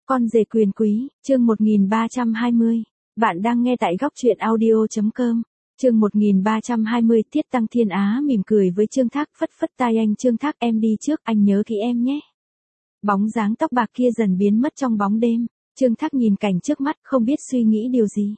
Con rể quyền quý, chương 1320. Bạn đang nghe tại góc truyện audio.com. Chương 1320. Tiết Tăng Thiên Á mỉm cười với Trương Thác, phất phất tay anh. Trương Thác, em đi trước, anh nhớ kỹ em nhé. Bóng dáng tóc bạc kia dần biến mất trong bóng đêm. Trương Thác nhìn cảnh trước mắt, không biết suy nghĩ điều gì.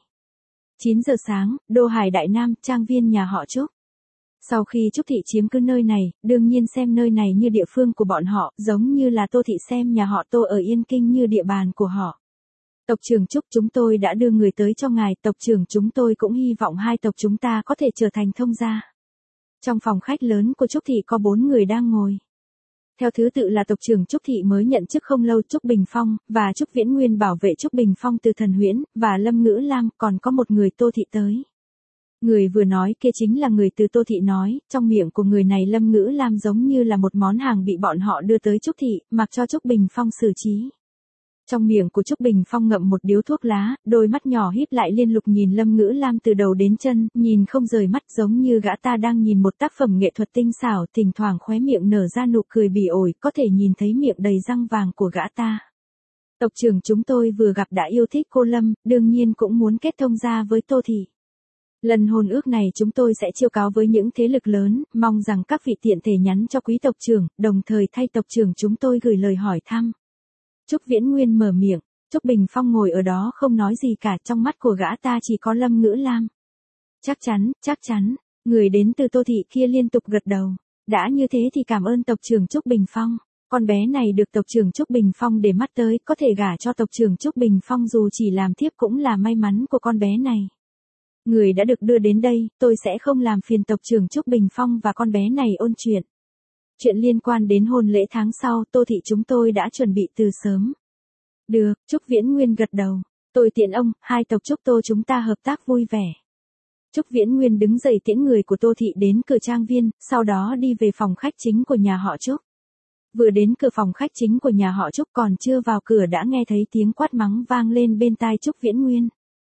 9 giờ sáng, Đô Hải Đại Nam, trang viên nhà họ Trúc. Sau khi Trúc Thị chiếm cứ nơi này, đương nhiên xem nơi này như địa phương của bọn họ, giống như là Tô Thị xem nhà họ Tô ở Yên Kinh như địa bàn của họ. Tộc trưởng Trúc, chúng tôi đã đưa người tới cho ngài, tộc trưởng chúng tôi cũng hy vọng hai tộc chúng ta có thể trở thành thông gia. Trong phòng khách lớn của Trúc Thị có 4 người đang ngồi. Theo thứ tự là tộc trưởng Trúc Thị mới nhận chức không lâu, Trúc Bình Phong, và Trúc Viễn Nguyên bảo vệ Trúc Bình Phong từ Thần Huyễn, và Lâm Ngữ Lam, còn có một người Tô Thị tới. Người vừa nói kia chính là người từ Tô Thị nói, trong miệng của người này Lâm Ngữ Lam giống như là một món hàng bị bọn họ đưa tới Trúc Thị, mặc cho Trúc Bình Phong xử trí. Trong miệng của Trúc Bình Phong ngậm một điếu thuốc lá, đôi mắt nhỏ híp lại liên lục nhìn Lâm Ngữ Lam từ đầu đến chân, nhìn không rời mắt, giống như gã ta đang nhìn một tác phẩm nghệ thuật tinh xảo, thỉnh thoảng khóe miệng nở ra nụ cười bỉ ổi, có thể nhìn thấy miệng đầy răng vàng của gã ta. Tộc trưởng chúng tôi vừa gặp đã yêu thích cô Lâm, đương nhiên cũng muốn kết thông gia với Tô Thị. Lần hôn ước này chúng tôi sẽ chiêu cáo với những thế lực lớn, mong rằng các vị tiện thể nhắn cho quý tộc trưởng, đồng thời thay tộc trưởng chúng tôi gửi lời hỏi thăm. Trúc Viễn Nguyên mở miệng, Trúc Bình Phong ngồi ở đó không nói gì cả, trong mắt của gã ta chỉ có Lâm Ngữ Lam. Chắc chắn, người đến từ Tô Thị kia liên tục gật đầu. Đã như thế thì cảm ơn tộc trưởng Trúc Bình Phong. Con bé này được tộc trưởng Trúc Bình Phong để mắt tới, có thể gả cho tộc trưởng Trúc Bình Phong dù chỉ làm thiếp cũng là may mắn của con bé này. Người đã được đưa đến đây, tôi sẽ không làm phiền tộc trưởng Trúc Bình Phong và con bé này ôn chuyện. Chuyện liên quan đến hôn lễ tháng sau, Tô Thị chúng tôi đã chuẩn bị từ sớm. Được, Trúc Viễn Nguyên gật đầu. Tôi tiễn ông, hai tộc Trúc Tô chúng ta hợp tác vui vẻ. Trúc Viễn Nguyên đứng dậy tiễn người của Tô Thị đến cửa trang viên, sau đó đi về phòng khách chính của nhà họ Trúc. Vừa đến cửa phòng khách chính của nhà họ Trúc còn chưa vào cửa đã nghe thấy tiếng quát mắng vang lên bên tai Trúc Viễn Nguyên.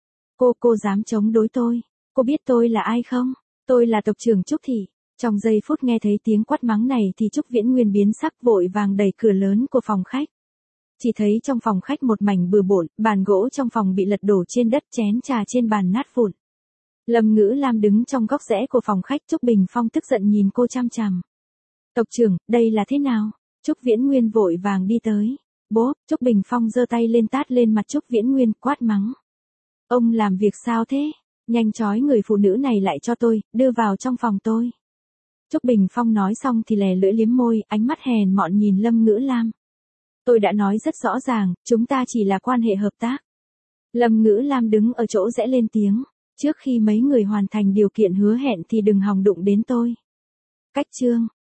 Cô dám chống đối tôi. Cô biết tôi là ai không? Tôi là tộc trưởng Trúc Thị. Trong giây phút nghe thấy tiếng quát mắng này thì Trúc Viễn Nguyên biến sắc, vội vàng đẩy cửa lớn của phòng khách. Chỉ thấy trong phòng khách một mảnh bừa bộn, bàn gỗ trong phòng bị lật đổ trên đất, chén trà trên bàn nát vụn. Lâm Ngữ Lam đứng trong góc rẽ của phòng khách, Trúc Bình Phong tức giận nhìn cô chằm chằm. Tộc trưởng, đây là thế nào? Trúc Viễn Nguyên vội vàng đi tới. Bố, Trúc Bình Phong giơ tay lên tát lên mặt Trúc Viễn Nguyên, quát mắng. Ông làm việc sao thế? Nhanh trói người phụ nữ này lại cho tôi, đưa vào trong phòng tôi. Trúc Bình Phong nói xong thì lè lưỡi liếm môi, ánh mắt hèn mọn nhìn Lâm Ngữ Lam. Tôi đã nói rất rõ ràng, chúng ta chỉ là quan hệ hợp tác. Lâm Ngữ Lam đứng ở chỗ rẽ lên tiếng. Trước khi mấy người hoàn thành điều kiện hứa hẹn thì đừng hòng đụng đến tôi. Cách chương.